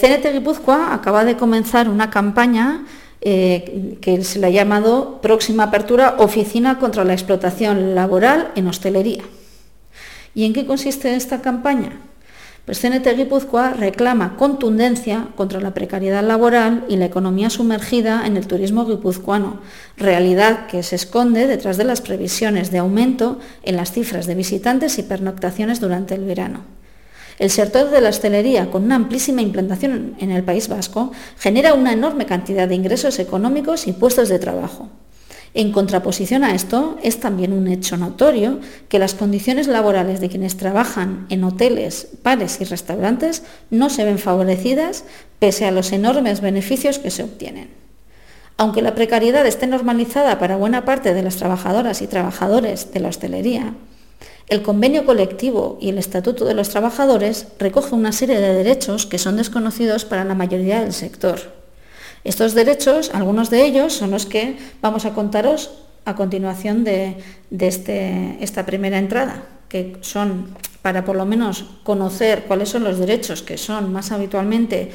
CNT Guipúzcoa acaba de comenzar una campaña que se le ha llamado Próxima Apertura Oficina contra la Explotación Laboral en Hostelería. ¿Y en qué consiste esta campaña? Pues CNT Guipúzcoa reclama contundencia contra la precariedad laboral y la economía sumergida en el turismo guipuzcoano, realidad que se esconde detrás de las previsiones de aumento en las cifras de visitantes y pernoctaciones durante el verano. El sector de la hostelería, con una amplísima implantación en el País Vasco, genera una enorme cantidad de ingresos económicos y puestos de trabajo. En contraposición a esto, es también un hecho notorio que las condiciones laborales de quienes trabajan en hoteles, bares y restaurantes no se ven favorecidas pese a los enormes beneficios que se obtienen. Aunque la precariedad esté normalizada para buena parte de las trabajadoras y trabajadores de la hostelería, el convenio colectivo y el Estatuto de los Trabajadores recoge una serie de derechos que son desconocidos para la mayoría del sector. Estos derechos, algunos de ellos, son los que vamos a contaros a continuación de esta primera entrada, que son para por lo menos conocer cuáles son los derechos que son más habitualmente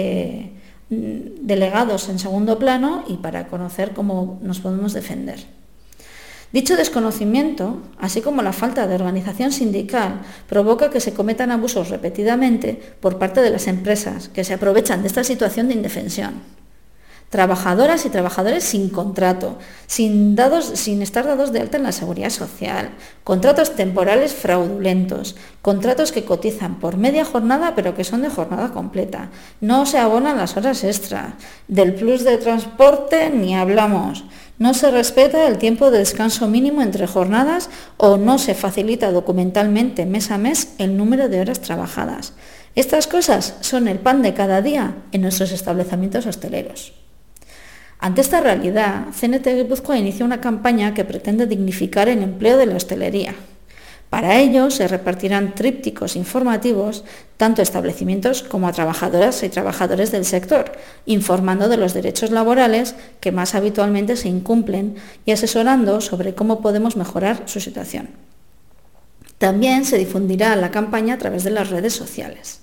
delegados en segundo plano y para conocer cómo nos podemos defender. Dicho desconocimiento, así como la falta de organización sindical, provoca que se cometan abusos repetidamente por parte de las empresas que se aprovechan de esta situación de indefensión. Trabajadoras y trabajadores sin contrato, sin estar dados de alta en la seguridad social, contratos temporales fraudulentos, contratos que cotizan por media jornada pero que son de jornada completa, no se abonan las horas extra, del plus de transporte ni hablamos, no se respeta el tiempo de descanso mínimo entre jornadas o no se facilita documentalmente mes a mes el número de horas trabajadas. Estas cosas son el pan de cada día en nuestros establecimientos hosteleros. Ante esta realidad, CNT Guipúzcoa inicia una campaña que pretende dignificar el empleo de la hostelería. Para ello se repartirán trípticos informativos tanto a establecimientos como a trabajadoras y trabajadores del sector, informando de los derechos laborales que más habitualmente se incumplen y asesorando sobre cómo podemos mejorar su situación. También se difundirá la campaña a través de las redes sociales.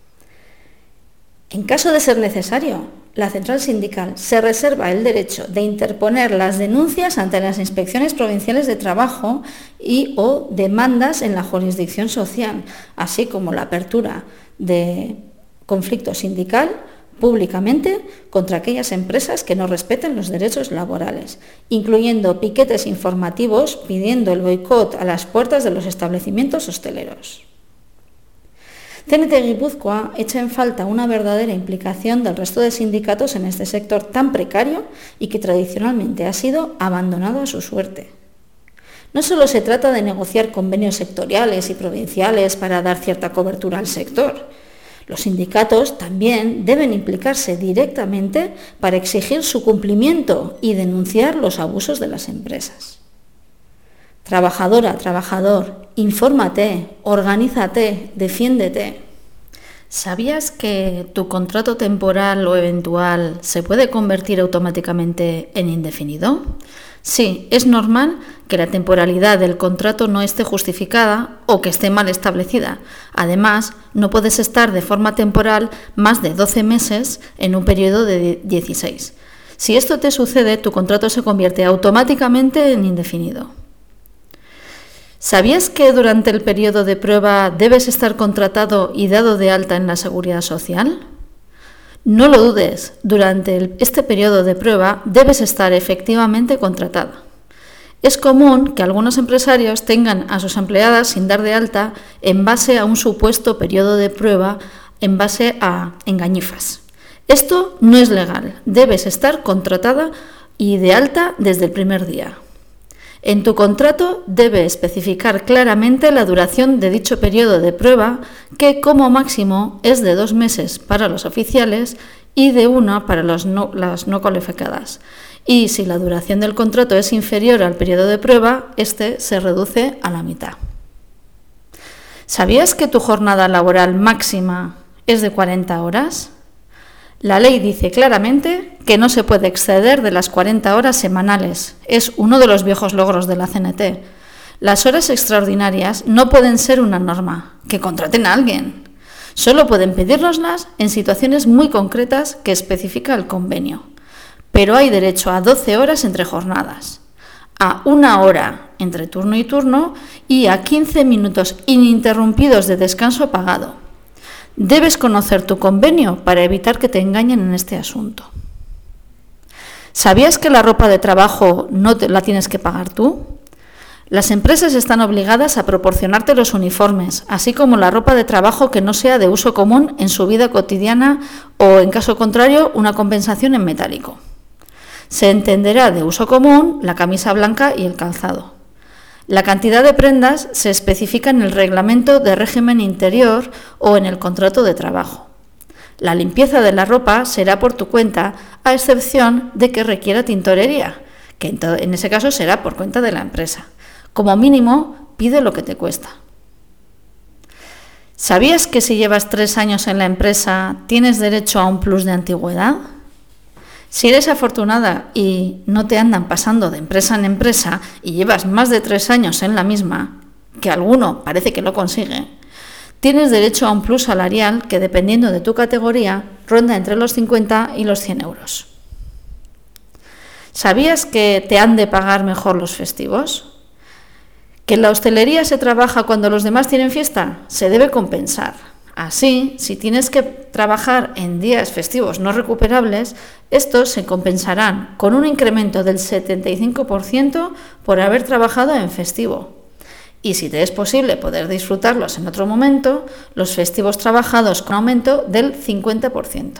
En caso de ser necesario, la central sindical se reserva el derecho de interponer las denuncias ante las inspecciones provinciales de trabajo y o demandas en la jurisdicción social, así como la apertura de conflicto sindical públicamente contra aquellas empresas que no respeten los derechos laborales, incluyendo piquetes informativos pidiendo el boicot a las puertas de los establecimientos hosteleros. CNT Guipúzcoa echa en falta una verdadera implicación del resto de sindicatos en este sector tan precario y que tradicionalmente ha sido abandonado a su suerte. No solo se trata de negociar convenios sectoriales y provinciales para dar cierta cobertura al sector. Los sindicatos también deben implicarse directamente para exigir su cumplimiento y denunciar los abusos de las empresas. Trabajadora, trabajador, infórmate, organízate, defiéndete. ¿Sabías que tu contrato temporal o eventual se puede convertir automáticamente en indefinido? Sí, es normal que la temporalidad del contrato no esté justificada o que esté mal establecida. Además, no puedes estar de forma temporal más de 12 meses en un periodo de 16. Si esto te sucede, tu contrato se convierte automáticamente en indefinido. ¿Sabías que durante el periodo de prueba debes estar contratado y dado de alta en la Seguridad Social? No lo dudes, durante este periodo de prueba debes estar efectivamente contratado. Es común que algunos empresarios tengan a sus empleadas sin dar de alta en base a un supuesto periodo de prueba, en base a engañifas. Esto no es legal, debes estar contratada y de alta desde el primer día. En tu contrato debe especificar claramente la duración de dicho periodo de prueba, que como máximo es de 2 meses para los oficiales y de 1 para las no cualificadas. Y si la duración del contrato es inferior al periodo de prueba, este se reduce a la mitad. ¿Sabías que tu jornada laboral máxima es de 40 horas? La ley dice claramente que no se puede exceder de las 40 horas semanales. Es uno de los viejos logros de la CNT. Las horas extraordinarias no pueden ser una norma. Que contraten a alguien. Solo pueden pedírnoslas en situaciones muy concretas que especifica el convenio, pero hay derecho a 12 horas entre jornadas, a 1 hora entre turno y turno y a 15 minutos ininterrumpidos de descanso pagado. Debes conocer tu convenio para evitar que te engañen en este asunto. ¿Sabías que la ropa de trabajo la tienes que pagar tú? Las empresas están obligadas a proporcionarte los uniformes, así como la ropa de trabajo que no sea de uso común en su vida cotidiana o, en caso contrario, una compensación en metálico. Se entenderá de uso común la camisa blanca y el calzado. La cantidad de prendas se especifica en el reglamento de régimen interior o en el contrato de trabajo. La limpieza de la ropa será por tu cuenta, a excepción de que requiera tintorería, que en ese caso será por cuenta de la empresa. Como mínimo, pide lo que te cuesta. ¿Sabías que si llevas 3 años en la empresa tienes derecho a un plus de antigüedad? Si eres afortunada y no te andan pasando de empresa en empresa y llevas más de 3 años en la misma, que alguno parece que lo consigue, tienes derecho a un plus salarial que, dependiendo de tu categoría, ronda entre los 50 y los 100 euros. ¿Sabías que te han de pagar mejor los festivos? ¿Que en la hostelería se trabaja cuando los demás tienen fiesta? Se debe compensar. Así, si tienes que trabajar en días festivos no recuperables, estos se compensarán con un incremento del 75% por haber trabajado en festivo. Y si te es posible poder disfrutarlos en otro momento, los festivos trabajados con aumento del 50%.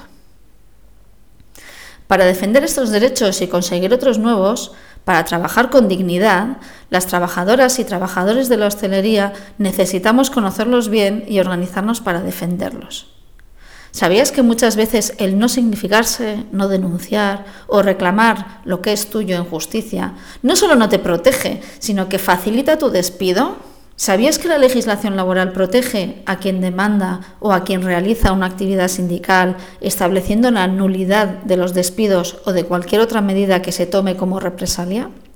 Para defender estos derechos y conseguir otros nuevos, para trabajar con dignidad, las trabajadoras y trabajadores de la hostelería necesitamos conocerlos bien y organizarnos para defenderlos. ¿Sabías que muchas veces el no significarse, no denunciar o reclamar lo que es tuyo en justicia no solo no te protege, sino que facilita tu despido? ¿Sabías que la legislación laboral protege a quien demanda o a quien realiza una actividad sindical, estableciendo la nulidad de los despidos o de cualquier otra medida que se tome como represalia?